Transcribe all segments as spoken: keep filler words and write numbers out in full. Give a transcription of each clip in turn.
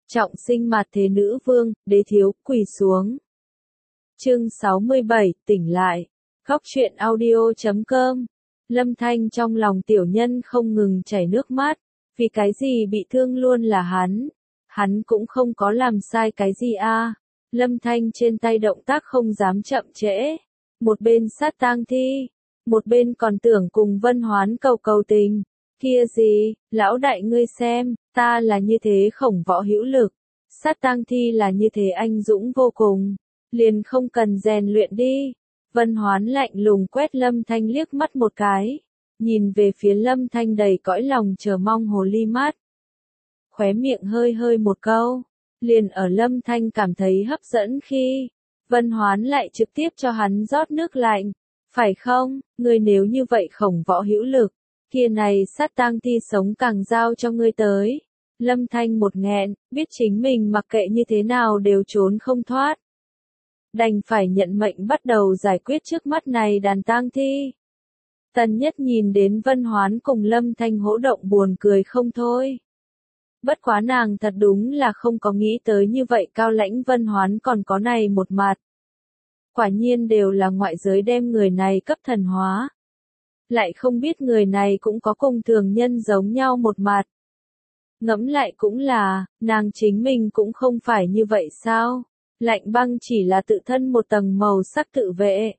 Trọng sinh mặt thế nữ vương, đế thiếu, quỳ xuống. Chương sáu mươi bảy, tỉnh lại. Góc truyện audio chấm com. Lâm Thanh trong lòng tiểu nhân không ngừng chảy nước mắt, vì cái gì bị thương luôn là hắn. Hắn cũng không có làm sai cái gì a. À. Lâm Thanh trên tay động tác không dám chậm trễ. Một bên sát tang thi, một bên còn tưởng cùng Vân Hoán cầu cầu tình. Kia gì, lão đại ngươi xem, ta là như thế khổng võ hữu lực, sát tang thi là như thế anh dũng vô cùng, liền không cần rèn luyện đi. Vân Hoán lạnh lùng quét Lâm Thanh liếc mắt một cái, nhìn về phía Lâm Thanh đầy cõi lòng chờ mong hồ ly mắt. Khóe miệng hơi hơi một câu, liền ở Lâm Thanh cảm thấy hấp dẫn khi, Vân Hoán lại trực tiếp cho hắn rót nước lạnh. Phải không, ngươi nếu như vậy khổng võ hữu lực, kia này sát tang thi sống càng giao cho ngươi tới. Lâm Thanh một nghẹn, biết chính mình mặc kệ như thế nào đều trốn không thoát. Đành phải nhận mệnh bắt đầu giải quyết trước mắt này đàn tang thi. Tần Nhất nhìn đến Vân Hoán cùng Lâm Thanh hỗ động buồn cười không thôi. Bất quá nàng thật đúng là không có nghĩ tới như vậy cao lãnh Vân Hoán còn có này một mặt. Quả nhiên đều là ngoại giới đem người này cấp thần hóa. Lại không biết người này cũng có cùng thường nhân giống nhau một mặt. Ngẫm lại cũng là, nàng chính mình cũng không phải như vậy sao? Lạnh băng chỉ là tự thân một tầng màu sắc tự vệ.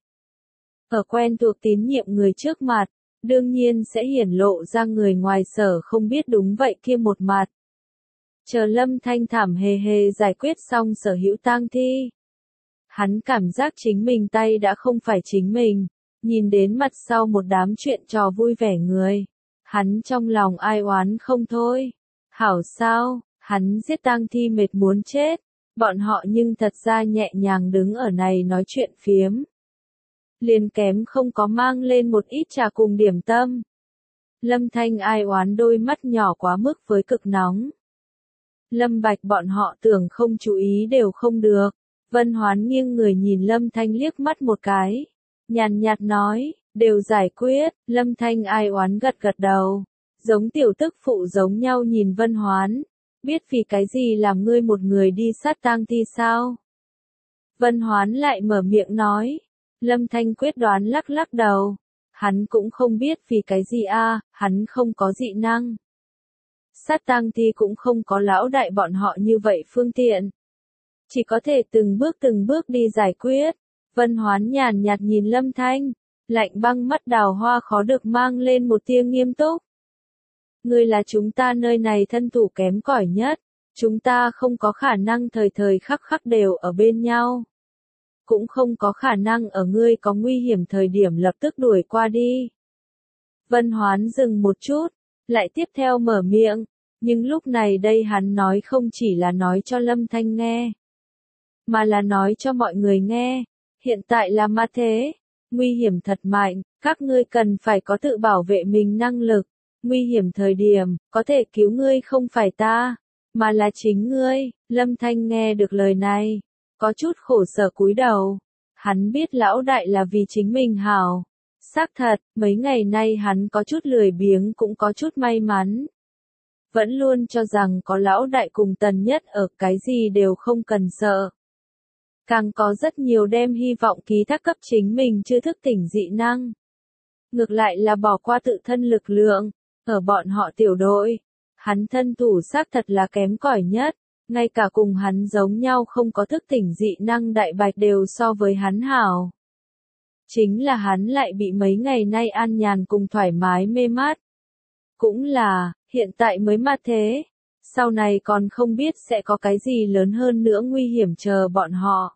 Ở quen thuộc tín nhiệm người trước mặt, đương nhiên sẽ hiển lộ ra người ngoài sở không biết đúng vậy kia một mặt. Chờ Lâm Thanh thảm hề hề giải quyết xong sở hữu tang thi. Hắn cảm giác chính mình tay đã không phải chính mình, nhìn đến mặt sau một đám chuyện trò vui vẻ người. Hắn trong lòng ai oán không thôi. Hảo sao, hắn giết tang thi mệt muốn chết, bọn họ nhưng thật ra nhẹ nhàng đứng ở này nói chuyện phiếm. Liền kém không có mang lên một ít trà cùng điểm tâm. Lâm Thanh ai oán đôi mắt nhỏ quá mức với cực nóng. Lâm Bạch bọn họ tưởng không chú ý đều không được. Vân Hoán nghiêng người nhìn Lâm Thanh liếc mắt một cái. Nhàn nhạt nói, đều giải quyết. Lâm Thanh ai oán gật gật đầu. Giống tiểu tức phụ giống nhau nhìn Vân Hoán. Biết vì cái gì làm ngươi một người đi sát tang thi sao? Vân Hoán lại mở miệng nói. Lâm Thanh quyết đoán lắc lắc đầu. Hắn cũng không biết vì cái gì a, à, hắn không có dị năng. Sát tang thi cũng không có lão đại bọn họ như vậy phương tiện. Chỉ có thể từng bước từng bước đi giải quyết. Vân Hoán nhàn nhạt nhìn Lâm Thanh, lạnh băng mắt đào hoa khó được mang lên một tia nghiêm túc. Ngươi là chúng ta nơi này thân thủ kém cỏi nhất, chúng ta không có khả năng thời thời khắc khắc đều ở bên nhau. Cũng không có khả năng ở ngươi có nguy hiểm thời điểm lập tức đuổi qua đi. Vân Hoán dừng một chút, lại tiếp theo mở miệng, nhưng lúc này đây hắn nói không chỉ là nói cho Lâm Thanh nghe, mà là nói cho mọi người nghe, hiện tại là ma thế, nguy hiểm thật mạnh, các ngươi cần phải có tự bảo vệ mình năng lực, nguy hiểm thời điểm, có thể cứu ngươi không phải ta, mà là chính ngươi. Lâm Thanh nghe được lời này, có chút khổ sở cúi đầu, hắn biết lão đại là vì chính mình hảo, xác thật, mấy ngày nay hắn có chút lười biếng cũng có chút may mắn. Vẫn luôn cho rằng có lão đại cùng Tần Nhất ở cái gì đều không cần sợ. Càng có rất nhiều đem hy vọng ký thác cấp chính mình chưa thức tỉnh dị năng. Ngược lại là bỏ qua tự thân lực lượng, ở bọn họ tiểu đội. Hắn thân thủ xác thật là kém cỏi nhất, ngay cả cùng hắn giống nhau không có thức tỉnh dị năng đại bạch đều so với hắn hảo. Chính là hắn lại bị mấy ngày nay an nhàn cùng thoải mái mê mát. Cũng là, hiện tại mới mà thế, sau này còn không biết sẽ có cái gì lớn hơn nữa nguy hiểm chờ bọn họ.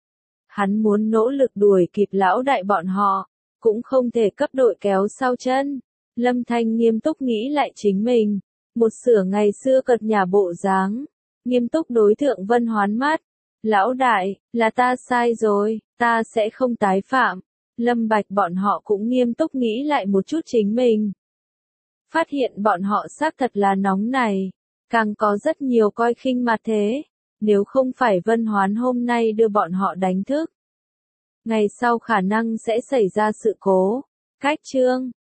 Hắn muốn nỗ lực đuổi kịp lão đại bọn họ, cũng không thể cấp đội kéo sau chân. Lâm Thanh nghiêm túc nghĩ lại chính mình, một sửa ngày xưa cợt nhả bộ dáng, nghiêm túc đối thượng Vân Hoán mắt. Lão đại, là ta sai rồi, ta sẽ không tái phạm. Lâm Bạch bọn họ cũng nghiêm túc nghĩ lại một chút chính mình. Phát hiện bọn họ xác thật là nóng này, càng có rất nhiều coi khinh mặt thế, nếu không phải Vân Hoán hôm nay đưa bọn họ đánh thức. Ngày sau khả năng sẽ xảy ra sự cố. Cách chương